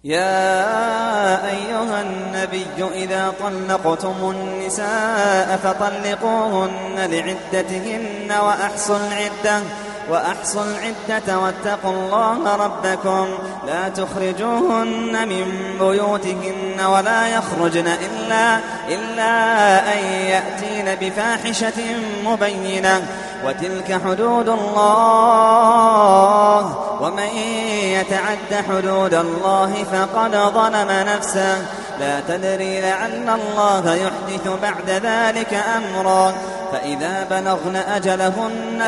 يا أيها النبي إذا طلقتم النساء فطلقوهن لعدتهن وأحصوا العدة واتقوا الله ربكم لا تخرجوهن من بيوتهن ولا يخرجن إلا أن يأتين بفاحشة مبينة وتلك حدود الله ومن يتعد حدود الله فقد ظلم نفسه لا تدري لعل الله يحدث بعد ذلك أمرا فإذا بلغن أجلهن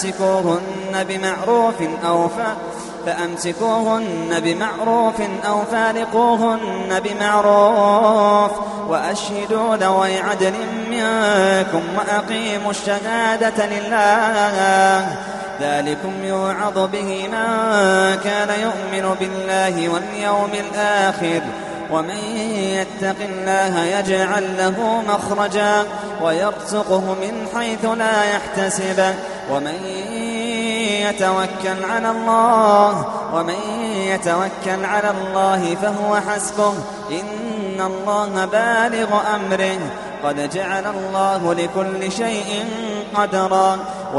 فأمسكوهن بمعروف أو فارقوهن بمعروف وأشهدوا ذوي عدل منكم وأقيموا الشهادة لله ذلكم يوعظ به من كان يؤمن بالله واليوم الآخر ومن يتق الله يجعل له مخرجا ويرزقه من حيث لا يحتسب ومن يتوكل على الله فهو حسبه إن الله بالغ أمره قد جعل الله لكل شيء قدرا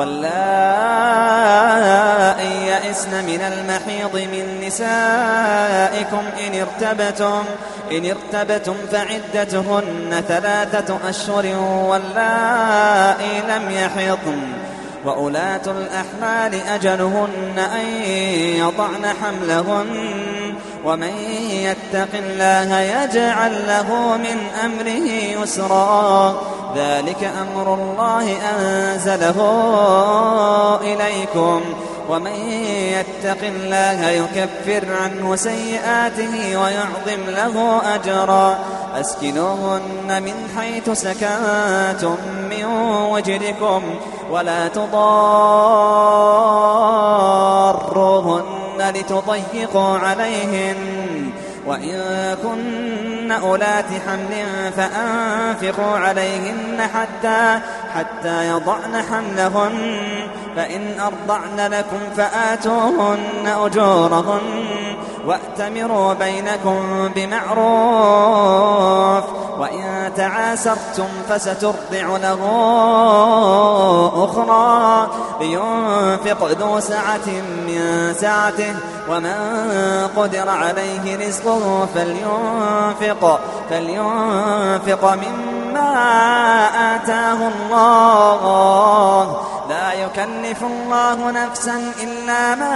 واللائي يئسن من المحيض من نسائكم إن ارتبتم فعدتهن 3 أشهر واللائي لم يحضن وأولاة الأحمال أجلهن أن يضعن حملهن ومن يتق الله يجعل له من أمره يسرا ذلك أمر الله أنزله إليكم ومن يتق الله يكفر عنه سيئاته ويعظم له أجرا أسكنوهن من حيث سكنتم من وجدكم ولا تضاروهن لتضيقوا عليهن وإن كن أولات حمل فأنفقوا عليهن حتى يضعن حملهن فإن أرضعن لكم فآتوهن أجورهن وأتمروا بينكم بمعروف وإن تعاسرتم فسترضع له أخرى لينفق ذو سعة من سعته ومن قدر عليه رزقه فلينفق مما آتاه الله لا يكلف الله نفسا إلا ما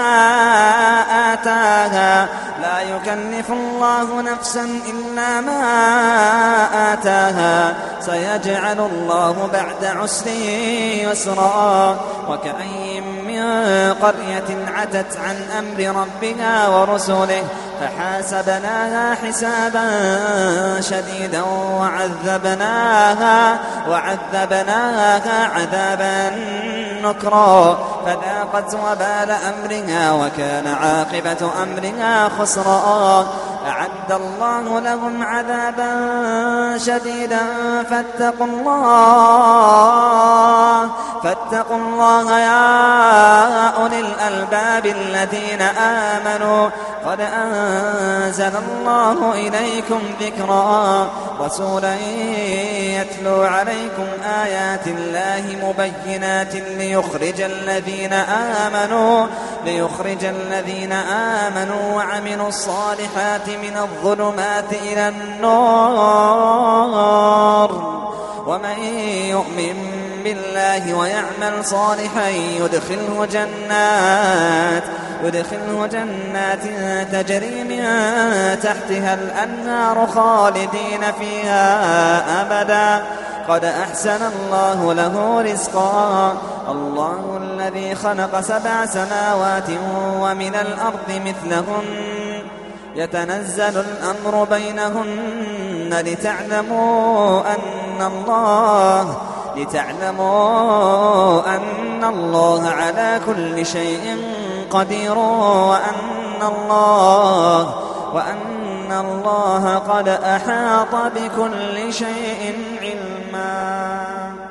آتاها سيجعل الله بعد عسر يسرا وكأين من قرية عتت عن أمر ربها ورسله فحاسبناها حسابا شديدا وعذبناها عذابا نكرا فذاقت وبال أمرها وكان عاقبة أمرها خسرا أعد الله لهم عذابا شديدا فاتقوا الله يا أولي الألباب الذين آمنوا قد أنزل الله إليكم ذكرا رسولا يتلو عليكم آيات الله مبينات ليخرج الذين آمنوا وعملوا الصالحات من الظلمات إلى النور ومن يؤمن بالله ويعمل صالحا يدخله جنات تجري من تحتها الأنهار خالدين فيها أبدا قد أحسن الله له رزقا الله الذي خلق 7 سماوات ومن الأرض مثلهن يتنزل الأمر بينهن لتعلموا أن الله على كل شيء قدير وأن الله قد أحاط بكل شيء علما.